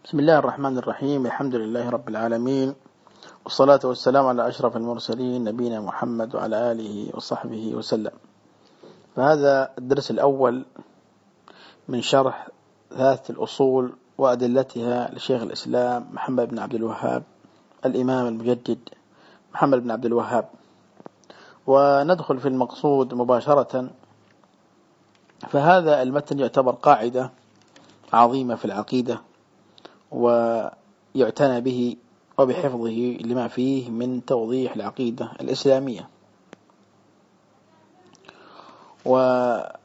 بسم الله الرحمن الرحيم. الحمد لله رب العالمين، والصلاة والسلام على أشرف المرسلين نبينا محمد وعلى آله وصحبه وسلم. فهذا الدرس الأول من شرح ثلاثة الأصول وأدلتها لشيخ الإسلام محمد بن عبد الوهاب، الإمام المجدد محمد بن عبد الوهاب. وندخل في المقصود مباشرة. فهذا المتن يعتبر قاعدة عظيمة في العقيدة، ويعتنى به وبحفظه لما فيه من توضيح العقيدة الإسلامية. ونعرض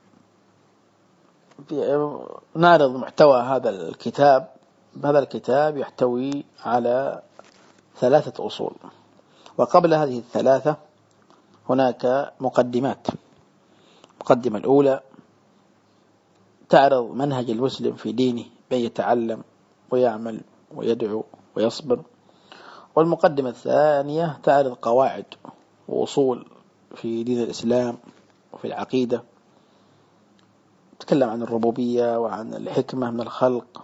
محتوى هذا الكتاب. هذا الكتاب يحتوي على ثلاثة أصول، وقبل هذه الثلاثة هناك مقدمات. المقدمة الأولى تعرض منهج المسلم في دينه بأن يتعلم ويعمل ويدعو ويصبر. والمقدمة الثانية تعرض قواعد وأصول في دين الإسلام وفي العقيدة، تتكلم عن الربوبية وعن الحكمة من الخلق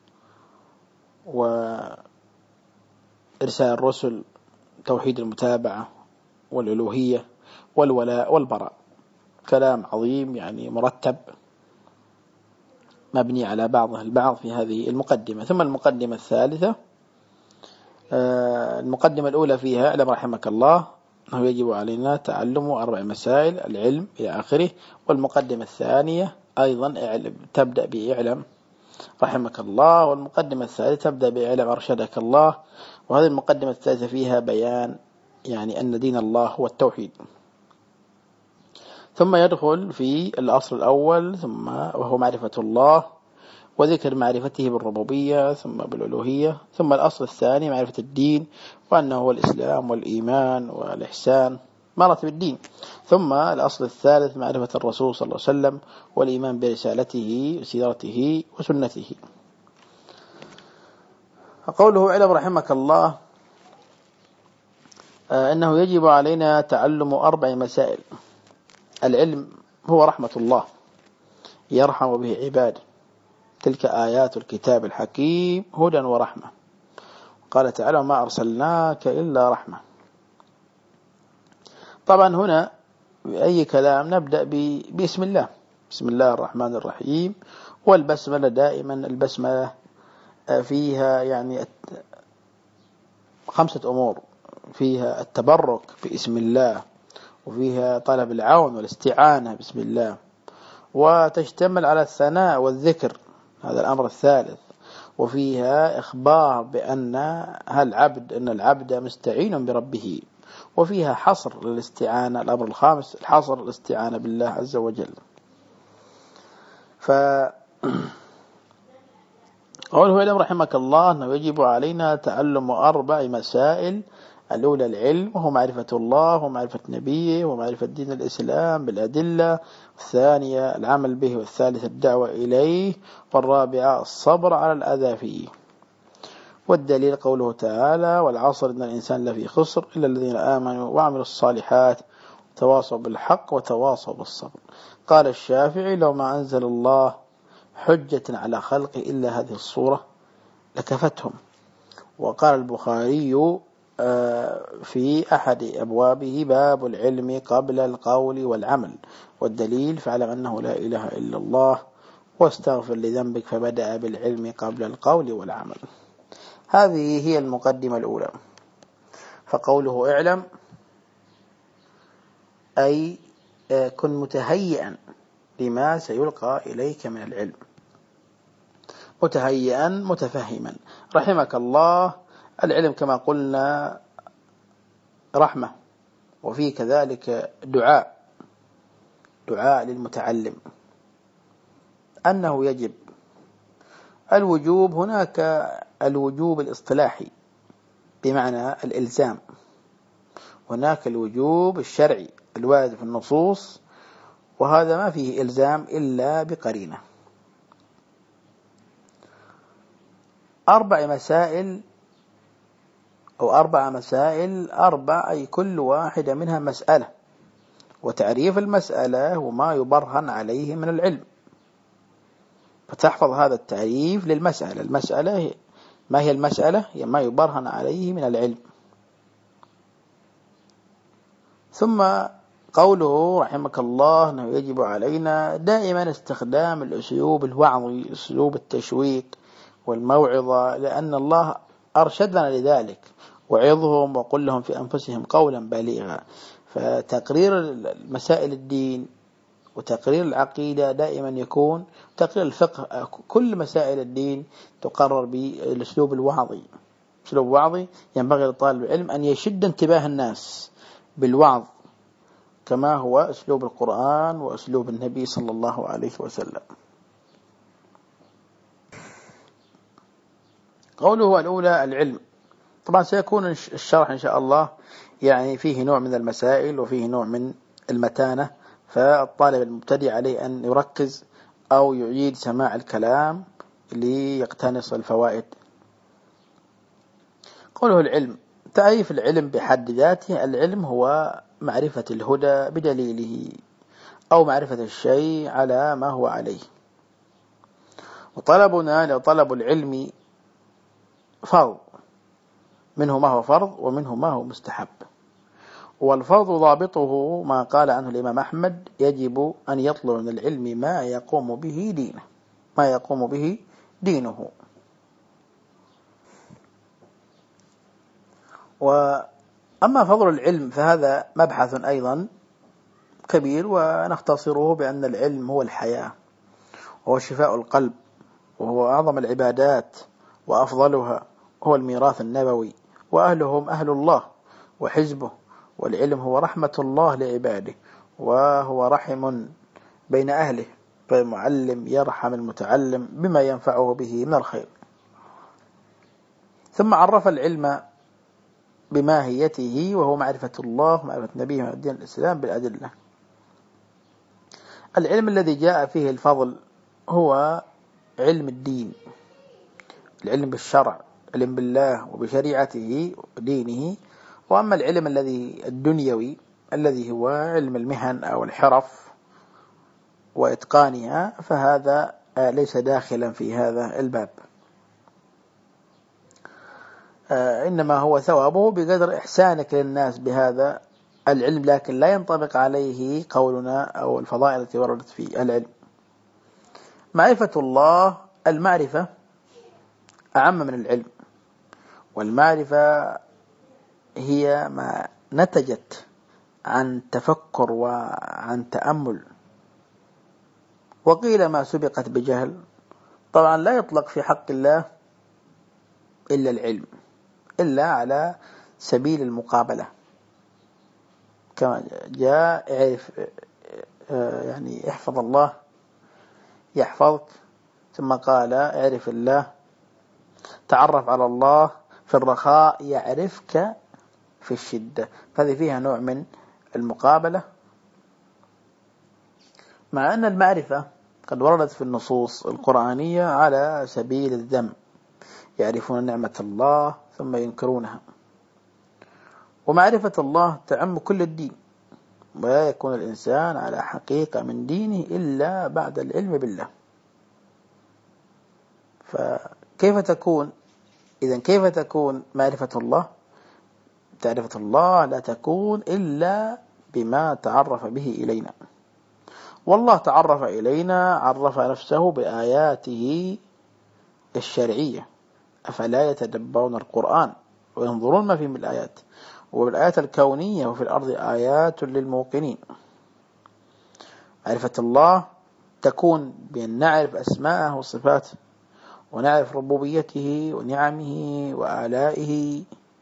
وإرسال الرسل، توحيد المتابعة والألوهية والولاء والبراء. كلام عظيم يعني مرتب مبني على بعضه البعض في هذه المقدمة. ثم المقدمة الثالثة، المقدمة الأولى فيها اعلم رحمك الله أنه يجب علينا تعلم 4 مسائل العلم إلى آخره. والمقدمة الثانية أيضا تبدأ بإعلم رحمك الله، والمقدمة الثالثة تبدأ بإعلم أرشدك الله. وهذه المقدمة الثالثة فيها بيان يعني أن دين الله هو التوحيد. ثم يدخل في الأصل الأول ثم وهو معرفة الله وذكر معرفته بالربوبية ثم بالألوهية. ثم الأصل الثاني معرفة الدين وأنه هو الإسلام والإيمان والإحسان، مراتب الدين. ثم الأصل الثالث معرفة الرسول صلى الله عليه وسلم والإيمان برسالته وسيرته وسنته. فقوله اعلم رحمك الله أنه يجب علينا تعلم 4 مسائل. العلم هو رحمة الله يرحم به عباده، تلك آيات الكتاب الحكيم هدى ورحمة. قال تعالى ما أرسلناك إلا رحمة. طبعا هنا بأي كلام نبدأ بسم الله، بسم الله الرحمن الرحيم. والبسملة دائما البسملة فيها يعني 5 أمور، فيها التبرك باسم الله، وفيها طلب العون والاستعانة بسم الله، وتشتمل على الثناء والذكر، هذا الأمر الثالث. وفيها إخبار بأن العبد مستعين بربه. وفيها حصر للاستعانة، الأمر الخامس الحصر الاستعانة بالله عز وجل. قوله اعلم رحمك الله أنه يجب علينا تعلم 4 مسائل. الأولى العلم وهو معرفة الله ومعرفة نبيه ومعرفة دين الإسلام بالأدلة. الثانية العمل به، والثالثة الدعوة إليه، والرابعة الصبر على الأذى فيه. والدليل قوله تعالى والعصر إن الإنسان لفي خسر إلا الذين آمنوا وعملوا الصالحات تواصوا بالحق وتواصوا بالصبر. قال الشافعي لو ما أنزل الله حجة على خلقه إلا هذه الصورة لكفتهم. وقال البخاري في أحد أبوابه باب العلم قبل القول والعمل. والدليل فاعلم أنه لا إله إلا الله واستغفر لذنبك فبدأ بالعلم قبل القول والعمل. هذه هي المقدمة الأولى. فقوله اعلم أي كن متهيئا لما سيلقى إليك من العلم، متهيئا متفهما. رحمك الله، العلم كما قلنا رحمة، وفيه كذلك دعاء للمتعلم أنه يجب. الوجوب هناك الوجوب الاصطلاحي بمعنى الإلزام، هناك الوجوب الشرعي الوارد في النصوص، وهذا ما فيه إلزام إلا بقرينة. 4 مسائل أو 4 مسائل، 4 أي كل واحدة منها مسألة، وتعريف المسألة وما يبرهن عليه من العلم. فتحفظ هذا التعريف للمسألة. المسألة ما هي المسألة؟ هي ما يبرهن عليه من العلم. ثم قوله رحمك الله أنه يجب علينا دائما استخدام الأسلوب الوعظي، أسلوب التشويق والموعظة، لأن الله أرشدنا لذلك: وعظهم وقل لهم في أنفسهم قولا بليغا. فتقرير مسائل الدين وتقرير العقيدة دائما يكون تقرير الفقه، كل مسائل الدين تقرر بالأسلوب الوعظي. أسلوب وعظي ينبغي لطالب العلم أن يشد انتباه الناس بالوعظ، كما هو أسلوب القرآن وأسلوب النبي صلى الله عليه وسلم. قوله الأولى العلم، طبعا سيكون الشرح إن شاء الله يعني فيه نوع من المسائل وفيه نوع من المتانة، فالطالب المبتدئ عليه أن يركز أو يعيد سماع الكلام ليقتنص الفوائد. قوله العلم، تعريف العلم بحد ذاته: العلم هو معرفة الهدى بدليله، أو معرفة الشيء على ما هو عليه. وطلبنا لطلب العلم فرض، منه ما هو فرض ومنه ما هو مستحب. والفرض ضابطه ما قال عنه الإمام أحمد: يجب أن يطلب من العلم ما يقوم به دينه، ما يقوم به دينه. وأما فضل العلم فهذا مبحث أيضا كبير، ونختصره بأن العلم هو الحياة، وهو شفاء القلب، وهو أعظم العبادات وأفضلها، هو الميراث النبوي، وأهلهم أهل الله وحزبه. والعلم هو رحمة الله لعباده، وهو رحم بين أهله، فالمعلم يرحم المتعلم بما ينفعه به من الخير. ثم عرف العلم بماهيته، وهو معرفة الله ومعرفة نبيه ودين الإسلام بالأدلة. العلم الذي جاء فيه الفضل هو علم الدين، العلم بالشرع، العلم بالله وبشريعته ودينه. وأما العلم الذي الدنيوي الذي هو علم المهن أو الحرف وإتقانها، فهذا ليس داخلا في هذا الباب، إنما هو ثوابه بقدر إحسانك للناس بهذا العلم، لكن لا ينطبق عليه قولنا أو الفضائل التي وردت في العلم. معرفة الله، المعرفة أعم من العلم، والمعرفة هي ما نتجت عن تفكر وعن تأمل. وقيل ما سبقت بجهل. طبعا لا يطلق في حق الله إلا العلم، إلا على سبيل المقابلة، كما جاء يعني احفظ الله يحفظك، ثم قال اعرف الله، تعرف على الله في الرخاء يعرفك في الشدة. فهذه فيها نوع من المقابلة، مع أن المعرفة قد وردت في النصوص القرآنية على سبيل الذم: يعرفون نعمة الله ثم ينكرونها. ومعرفة الله تعم كل الدين، ولا يكون الإنسان على حقيقة من دينه إلا بعد العلم بالله. فكيف تكون إذن كيف تكون معرفة الله؟ تعرفة الله لا تكون إلا بما تعرف به إلينا، والله تعرف إلينا، عرف نفسه بآياته الشرعية: أفلا يتدبرون القرآن وينظرون ما فيه من الآيات، وبالآيات الكونية وفي الأرض آيات للموقنين. معرفة الله تكون بأن نعرف أسماءه وصفاته، ونعرف ربوبيته ونعمه وآلائه.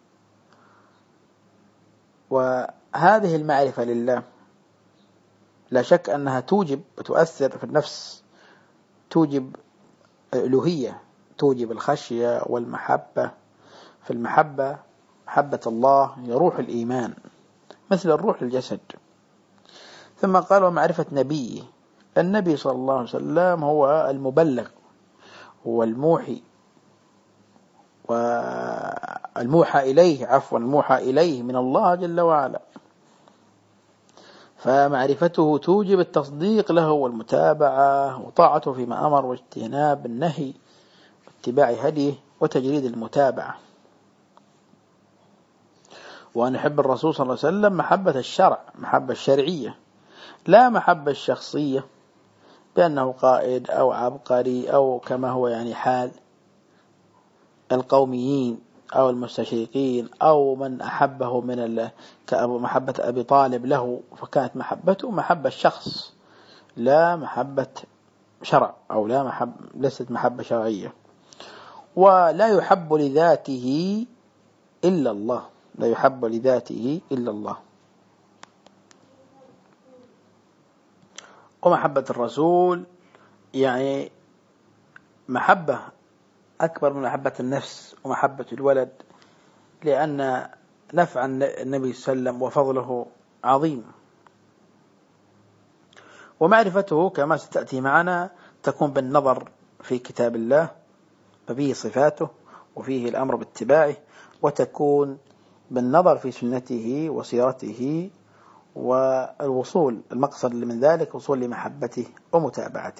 وهذه المعرفة لله لا شك أنها توجب وتؤثر في النفس، توجب الألوهية، توجب الخشية والمحبة. في المحبة، محبة الله هي روح الإيمان مثل الروح الجسد. ثم قال ومعرفة نبيه، النبي صلى الله عليه وسلم هو المبلغ والموحي، والموحى إليه، الموحى إليه من الله جل وعلا. فمعرفته توجب التصديق له والمتابعة وطاعته فيما أمر واجتناب النهي واتباع هديه وتجريد المتابعة. وأن يحب الرسول صلى الله عليه وسلم محبة الشرع، محبة الشرعية، لا محبة الشخصية بأنه قائد أو عبقري أو كما هو يعني حال القوميين أو المستشرقين أو من أحبه من محبة أبي طالب له، فكانت محبته محبة الشخص لا محبة شرع أو ليست محبة شرعية. ولا يحب لذاته إلا الله، لا يحب لذاته إلا الله. ومحبة الرسول يعني محبة أكبر من محبة النفس ومحبة الولد، لأن نفع النبي صلى الله عليه وسلم وفضله عظيم. ومعرفته كما ستأتي معنا تكون بالنظر في كتاب الله ففيه صفاته وفيه الأمر باتباعه، وتكون بالنظر في سنته وسيرته، والوصول المقصد من ذلك وصول لمحبته ومتابعته.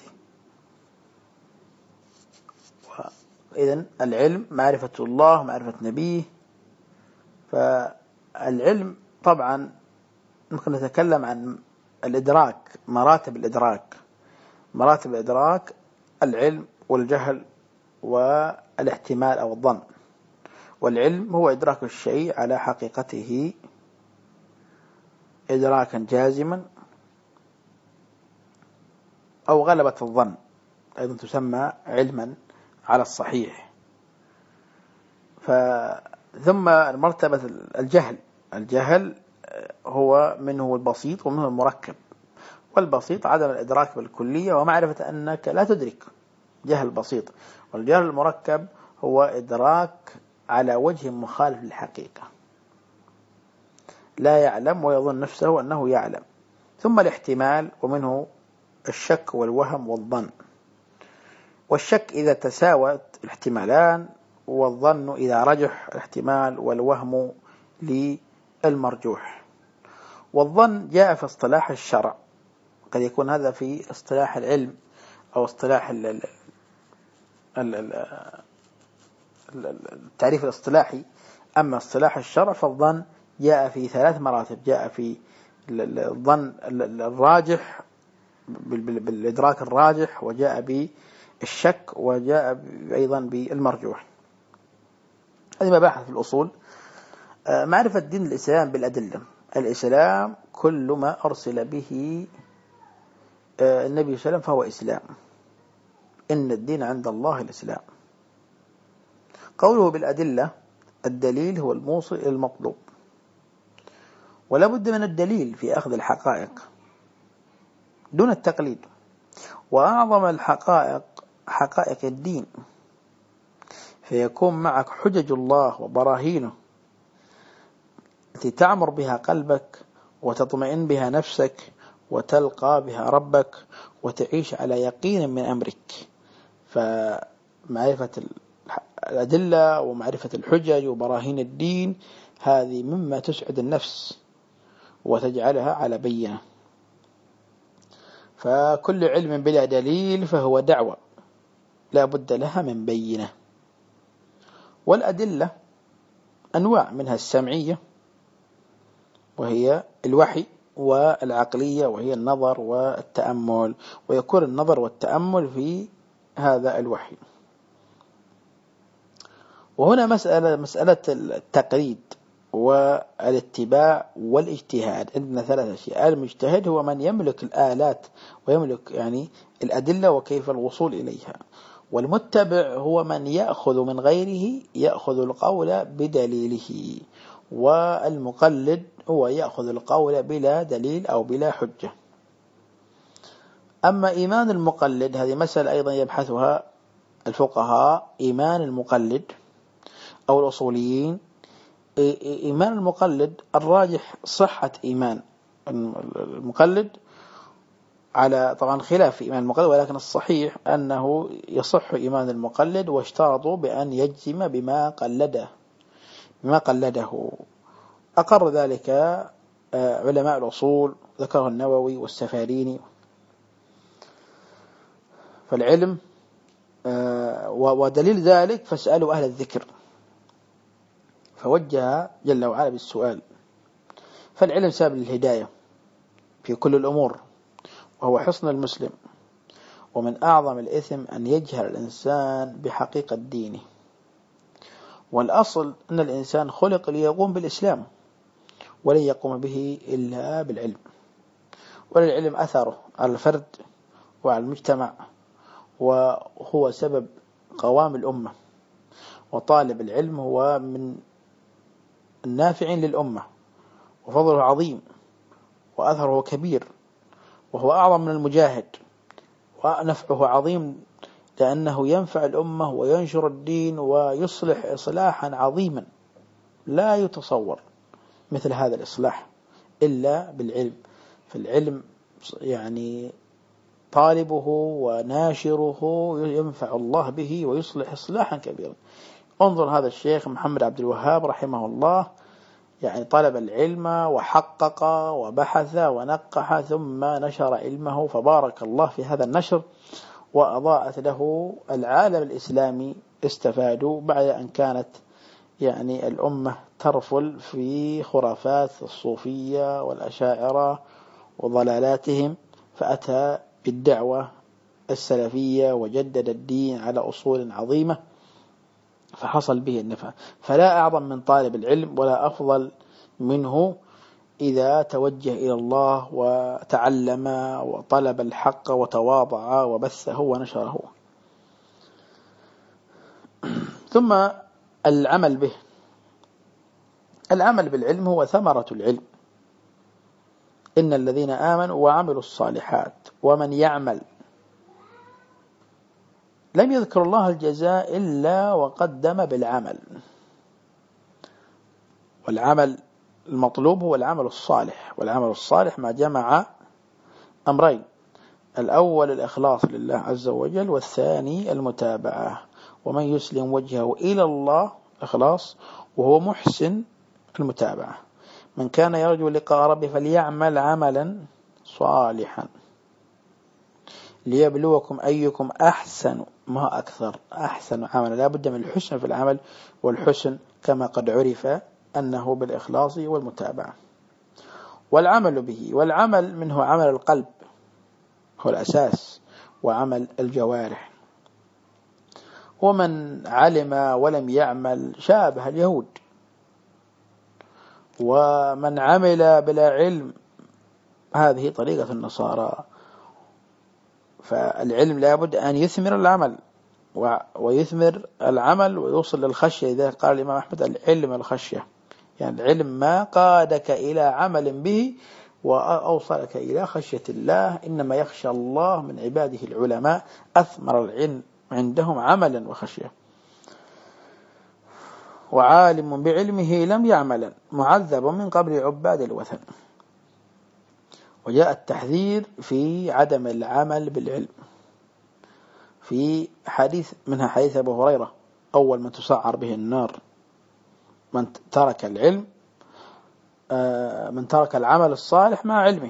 إذن العلم معرفة الله معرفة نبيه. فالعلم طبعا ممكن نتكلم عن الإدراك، مراتب الإدراك العلم والجهل والاحتمال أو الظن. والعلم هو إدراك الشيء على حقيقته إدراكا جازما، أو غلبة الظن أيضا تسمى علما على الصحيح. ثم مرتبة الجهل هو منه البسيط ومنه المركب. والبسيط عدم الإدراك بالكلية ومعرفة أنك لا تدرك، جهل بسيط. والجهل المركب هو إدراك على وجه مخالف للحقيقة، لا يعلم ويظن نفسه أنه يعلم. ثم الاحتمال ومنه الشك والوهم والظن. والشك إذا تساوت الاحتمالان، والظن إذا رجح الاحتمال، والوهم للمرجوح. والظن جاء في اصطلاح الشرع، قد يكون هذا في اصطلاح العلم أو اصطلاح التعريف الاصطلاحي. أما اصطلاح الشرع فالظن جاء في 3 مراتب. جاء في الظن الراجح بالإدراك الراجح، وجاء بالشك، وجاء أيضا بالمرجوح. هذه مباحث في الأصول. معرفة دين الإسلام بالأدلة. الإسلام كل ما أرسل به النبي صلى الله عليه وسلم فهو إسلام. إن الدين عند الله الإسلام. قوله بالأدلة، الدليل هو الموصل إلى المطلوب، ولا بد من الدليل في أخذ الحقائق دون التقليد. وأعظم الحقائق حقائق الدين، فيكون معك حجج الله وبراهينه التي تعمر بها قلبك وتطمئن بها نفسك وتلقى بها ربك وتعيش على يقين من أمرك. فمعرفة الأدلة ومعرفة الحجج وبراهين الدين هذه مما تسعد النفس وتجعلها على بينة. فكل علم بلا دليل فهو دعوة لا بد لها من بينة. والأدلة أنواع، منها السمعية وهي الوحي، والعقلية وهي النظر والتأمل، ويكون النظر والتأمل في هذا الوحي. وهنا مسألة التقليد والاتباع والاجتهاد. عندنا 3 أشياء. المجتهد هو من يملك الآلات ويملك يعني الأدلة وكيف الوصول إليها. والمتبع هو من يأخذ من غيره، يأخذ القول بدليله. والمقلد هو يأخذ القول بلا دليل أو بلا حجة. أما إيمان المقلد، هذه مسألة أيضا يبحثها الفقهاء. إيمان المقلد أو الأصوليين، إيمان المقلد الراجح صحة إيمان المقلد، على طبعا خلاف إيمان المقلد، ولكن الصحيح أنه يصح إيمان المقلد، واشترطوا بأن يجزم بما قلده. أقر ذلك علماء الأصول ذكره النووي والسفاريني. فالعلم ودليل ذلك فاسألوا أهل الذكر، فوجه جل وعلا بالسؤال. فالعلم سبب للهداية في كل الأمور، وهو حصن المسلم. ومن أعظم الإثم أن يجهل الإنسان بحقيقة دينه. والأصل أن الإنسان خلق ليقوم بالإسلام، ولن يقوم به إلا بالعلم. وللعلم أثره على الفرد وعلى المجتمع، وهو سبب قوام الأمة. وطالب العلم هو من النافعين للأمة، وفضله عظيم وأثره كبير، وهو أعظم من المجاهد، ونفعه عظيم لأنه ينفع الأمة وينشر الدين ويصلح إصلاحا عظيما لا يتصور مثل هذا الإصلاح إلا بالعلم. فالعلم يعني طالبه وناشره ينفع الله به ويصلح إصلاحا كبيرا. انظر هذا الشيخ محمد عبد الوهاب رحمه الله، يعني طلب العلم وحقق وبحث ونقح ثم نشر علمه، فبارك الله في هذا النشر، وأضاءت له العالم الإسلامي، استفادوا بعد أن كانت يعني الأمة ترفل في خرافات الصوفية والأشاعرة وضلالاتهم، فأتى بالدعوة السلفية وجدد الدين على أصول عظيمة، فحصل به النفع. فلا أعظم من طالب العلم ولا أفضل منه إذا توجه إلى الله وتعلم وطلب الحق وتواضع وبثه ونشره. ثم العمل به. العمل بالعلم هو ثمرة العلم. إن الذين آمنوا وعملوا الصالحات ومن يعمل. لم يذكر الله الجزاء إلا وقدم بالعمل. والعمل المطلوب هو العمل الصالح، والعمل الصالح ما جمع أمرين: الأول الإخلاص لله عز وجل، والثاني المتابعة. ومن يسلم وجهه إلى الله إخلاص، وهو محسن المتابعة. من كان يرجو لقاء ربه فليعمل عملا صالحا ليبلوكم أيكم أحسن، ما أكثر أحسن عملا. لا بد من الحسن في العمل، والحسن كما قد عرف أنه بالإخلاص والمتابعة. والعمل به، والعمل منه عمل القلب هو الأساس، وعمل الجوارح. ومن علم ولم يعمل شابه اليهود. ومن عمل بلا علم هذه طريقة النصارى. فالعلم لا بد أن يثمر العمل، ويثمر العمل ويوصل للخشية. إذا قال الإمام أحمد العلم الخشية، يعني العلم ما قادك إلى عمل به وأوصلك إلى خشية الله. إنما يخشى الله من عباده العلماء. أثمر العلم عندهم عملا وخشية. وعالم بعلمه لم يعمل معذب من قبل عباد الوثن. وجاء التحذير في عدم العمل بالعلم في حديث، منها حديث أبو هريرة: أول من تسعر به النار من ترك العلم، من ترك العمل الصالح مع علمه.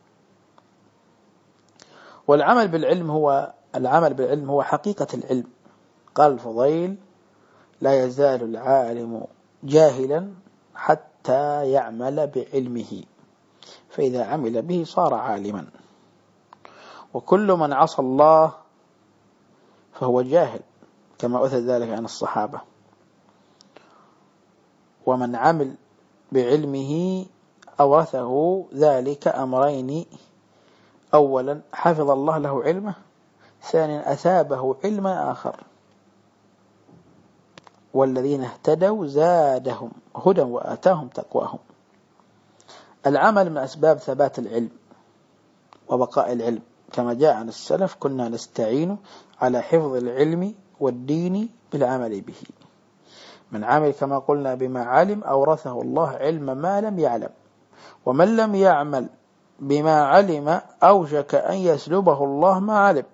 والعمل بالعلم هو حقيقة العلم. قال الفضيل: لا يزال العالم جاهلا حتى يعمل بعلمه، فإذا عمل به صار عالما. وكل من عصى الله فهو جاهل، كما أثبت ذلك عن الصحابة. ومن عمل بعلمه أورثه ذلك أمرين: أولا حفظ الله له علمه، ثانيا أثابه علما آخر. والذين اهتدوا زادهم هدى وآتاهم تقواهم. العمل من أسباب ثبات العلم وبقاء العلم، كما جاء عن السلف: كنا نستعين على حفظ العلم والدين بالعمل به. من عمل كما قلنا بما علم أورثه الله علم ما لم يعلم. ومن لم يعمل بما علم أوشك أن يسلبه الله ما علم.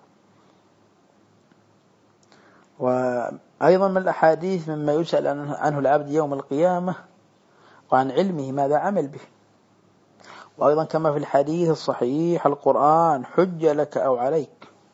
وأيضا من الأحاديث مما يسأل عنه العبد يوم القيامة وعن علمه ماذا عمل به. وأيضا كما في الحديث الصحيح: القرآن حجة لك أو عليك،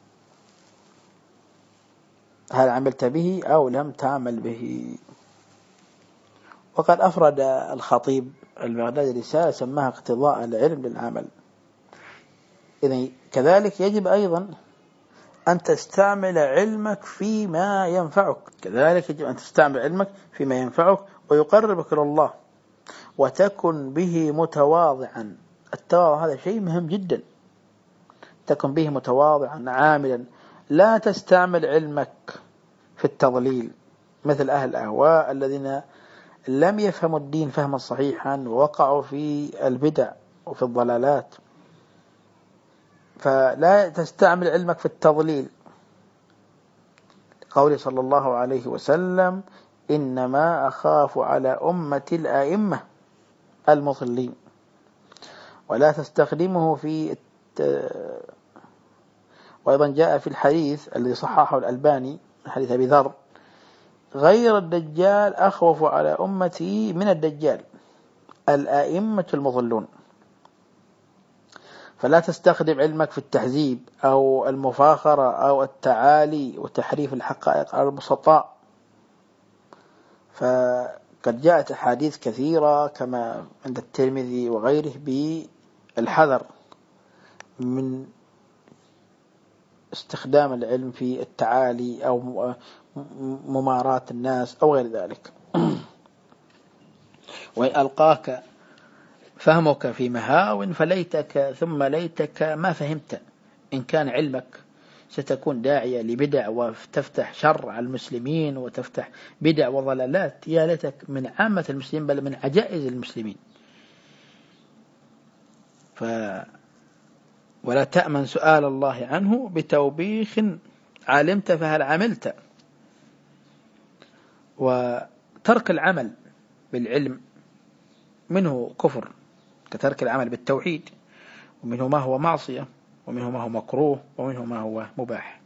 هل عملت به أو لم تعمل به. وقد أفرد الخطيب البغدادي رسالة سماها اقتضاء العلم للعمل. إذن كذلك يجب أيضا أن تستعمل علمك فيما ينفعك، كذلك يجب أن تستعمل علمك فيما ينفعك ويقربك إلى الله، وتكن به متواضعا. التواضع هذا شيء مهم جدا، تكن به متواضعا عاملا، لا تستعمل علمك في التضليل مثل أهل الأهواء الذين لم يفهموا الدين فهما صحيحا ووقعوا في البدع وفي الضلالات. فلا تستعمل علمك في التضليل، قول صلى الله عليه وسلم: إنما أخاف على أمة الآئمة المضلين. ولا تستخدمه في وأيضا جاء في الحديث الذي صححه الألباني حديث أبي ذر: غير الدجال أخوف على أمتي من الدجال، الآئمة المضلون. فلا تستخدم علمك في التحزيب أو المفاخرة أو التعالي وتحريف الحقائق على البسطاء. فقد جاءت أحاديث كثيرة كما عند الترمذي وغيره بالحذر من استخدام العلم في التعالي أو مماراة الناس أو غير ذلك. وإن ألقاك فهمك في مهاو فليتك ثم ليتك ما فهمت. إن كان علمك ستكون داعية لبدع وتفتح شر على المسلمين وتفتح بدع وضلالات، يا ليتك من عامة المسلمين بل من عجائز المسلمين. ولا تأمن سؤال الله عنه بتوبيخ علمت فهل عملت. وترك العمل بالعلم منه كفر كترك العمل بالتوحيد، ومنه ما هو معصية، ومنه ما هو مكروه، ومنه ما هو مباح.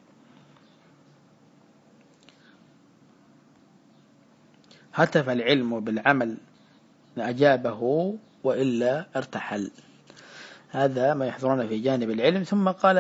هتف العلم بالعمل أجابه وإلا ارتحل. هذا ما يحضرنا في جانب العلم. ثم قال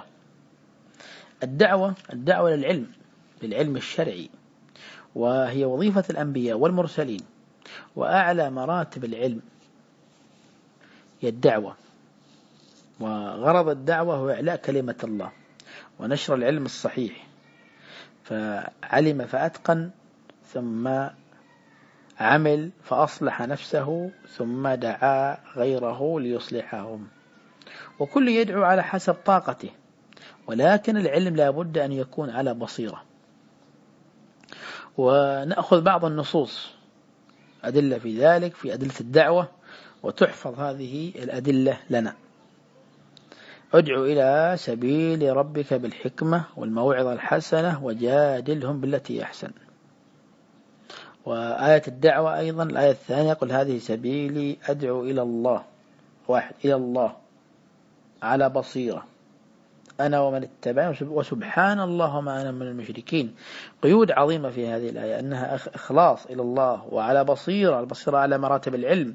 الدعوة للعلم الشرعي، وهي وظيفة الأنبياء والمرسلين، وأعلى مراتب العلم هي الدعوة. وغرض الدعوة هو إعلاء كلمة الله ونشر العلم الصحيح. فعلم فأتقن، ثم عمل فأصلح نفسه، ثم دعا غيره ليصلحهم. وكل يدعو على حسب طاقته، ولكن العلم لا بد أن يكون على بصيرة. ونأخذ بعض النصوص أدلة في ذلك في أدلة الدعوة، وتحفظ هذه الأدلة لنا. ادعو إلى سبيل ربك بالحكمة والموعظة الحسنة وجادلهم بالتي أحسن. وآية الدعوة أيضا الآية الثانية: قل هذه سبيلي أدعو إلى الله، إلى الله على بصيرة أنا ومن اتبعني وسبحان الله وما أنا من المشركين. قيود عظيمة في هذه الآية، أنها إخلاص إلى الله وعلى بصيرة، البصيرة على مراتب العلم.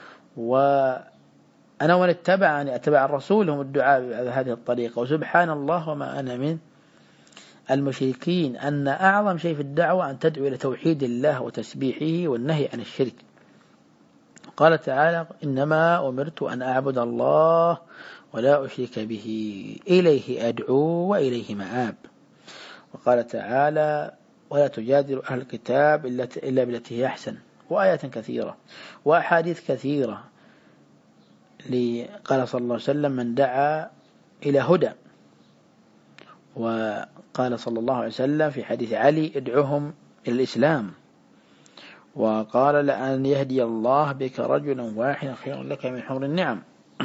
وأنا ومن اتبعني أتبع الرسول هم الدعاء بهذه الطريقة، وسبحان الله وما أنا من المشركين. أن أعظم شيء في الدعوة أن تدعو إلى توحيد الله وتسبيحه والنهي عن الشرك. قال تعالى: إنما أمرت أن أعبد الله ولا أشرك به إليه أدعو وإليه مآب. وقال تعالى: ولا تجادل أهل الكتاب إلا بالتي هي أحسن. وآيات كثيرة وأحاديث كثيرة. قال صلى الله عليه وسلم: من دعا إلى هدى. وقال صلى الله عليه وسلم في حديث علي: ادعوهم إلى الإسلام. وقال: لأن يهدي الله بك رجلا واحدا خير لك من حمر النعم.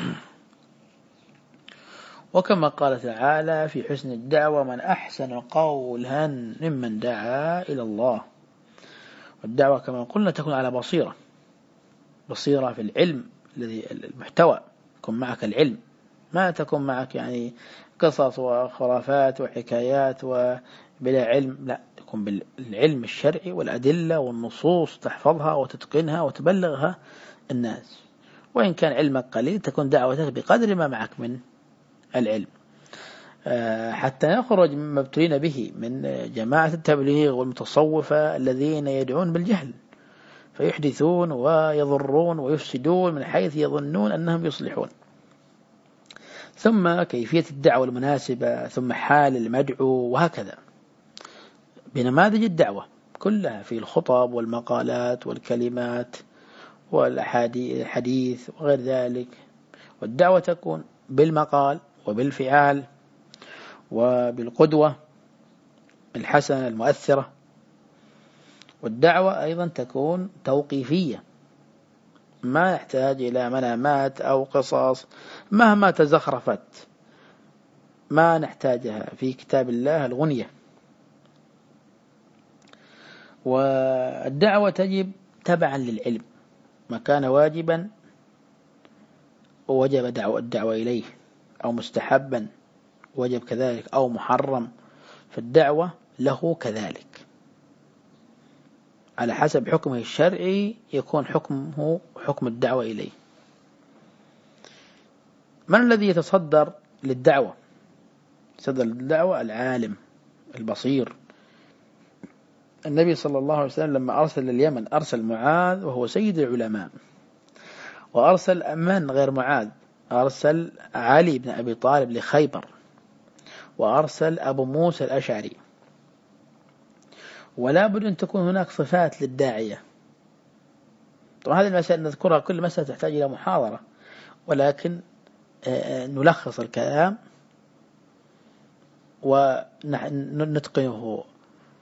وكما قال تعالى في حسن الدعوة: من أحسن قولا ممن دعا إلى الله. والدعوة كما قلنا تكون على بصيرة في العلم الذي المحتوى، يكون معك العلم، ما تكون معك يعني قصص وخرافات وحكايات وبلا علم، لا، تكون بالعلم الشرعي والأدلة والنصوص، تحفظها وتتقنها وتبلغها الناس. وإن كان علمك قليل تكون دعوتك بقدر ما معك من العلم، حتى نخرج مما ابتلينا به من جماعة التبليغ والمتصوفة الذين يدعون بالجهل فيحدثون ويضرون ويفسدون من حيث يظنون أنهم يصلحون. ثم كيفية الدعوة المناسبة، ثم حال المدعو، وهكذا بنماذج الدعوة كلها في الخطب والمقالات والكلمات والحديث وغير ذلك. والدعوة تكون بالمقال وبالفعال وبالقدوة الحسنة المؤثرة. والدعوة أيضا تكون توقيفية، ما يحتاج إلى منامات أو قصص مهما تزخرفت، ما نحتاجها في كتاب الله الغنية. والدعوة تجب تبعا للعلم، ما كان واجبا ووجب الدعوة إليه، أو مستحبا وجب كذلك، أو محرم، فالدعوة له كذلك على حسب حكمه الشرعي يكون حكمه حكم الدعوة إليه. من الذي يتصدر للدعوة؟ يتصدر للدعوة العالم البصير. النبي صلى الله عليه وسلم لما أرسل لليمن أرسل معاذ وهو سيد العلماء، وأرسل من غير معاذ، أرسل علي بن أبي طالب لخيبر، وأرسل أبو موسى الأشعري. ولا بد أن تكون هناك صفات للداعية. طبعا هذه المسائل نذكرها، كل مسألة تحتاج إلى محاضرة، ولكن نلخص الكلام ونتقنه.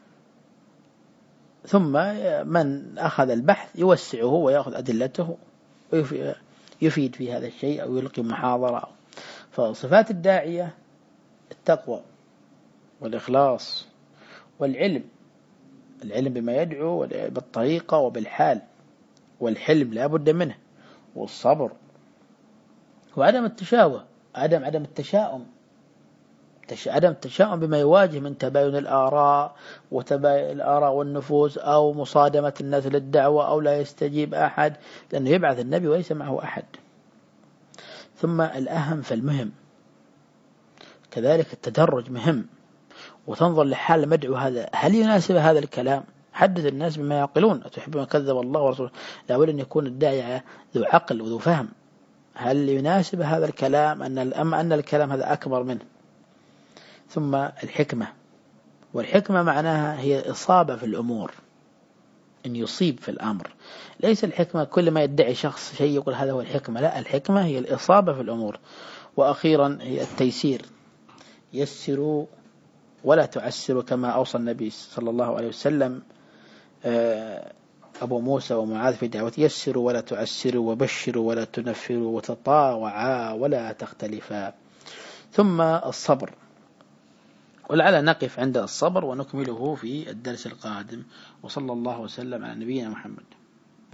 ثم من أخذ البحث يوسعه ويأخذ أدلته ويفيد في هذا الشيء أو يلقي محاضرة. فصفات الداعية التقوى والإخلاص والعلم، العلم بما يدعو بالطريقة وبالحال، والحلم لا بد منه، والصبر، وعدم التشاؤم، عدم التشاؤم، عدم التشاؤم بما يواجه من تباين الآراء وتباين الآراء والنفوس، أو مصادمة الناس للدعوة، أو لا يستجيب أحد، لأنه يبعث النبي وليس معه أحد. ثم الأهم فالمهم كذلك التدرج مهم، وتنظر لحال المدعو هذا، هل يناسب هذا الكلام؟ حدث الناس بما يعقلون، أتحبون كذب الله ورسوله. لا بد أن يكون الداعي ذو عقل وذو فهم، هل يناسب هذا الكلام أن الكلام هذا أكبر منه. ثم الحكمة، والحكمة معناها هي إصابة في الأمور، أن يصيب في الأمر. ليس الحكمة كل ما يدعي شخص شيء يقول هذا هو الحكمة، لا، الحكمة هي الإصابة في الأمور. وأخيرا هي التيسير، يسروا ولا تعسروا، كما أوصى النبي صلى الله عليه وسلم أبو موسى ومعاذ في دعوته: يسروا ولا تعسروا، وبشروا ولا تنفروا، وتطاوعا ولا تختلفا. ثم الصبر، ولعل نقف عند الصبر ونكمله في الدرس القادم. وصلى الله وسلم على نبينا محمد.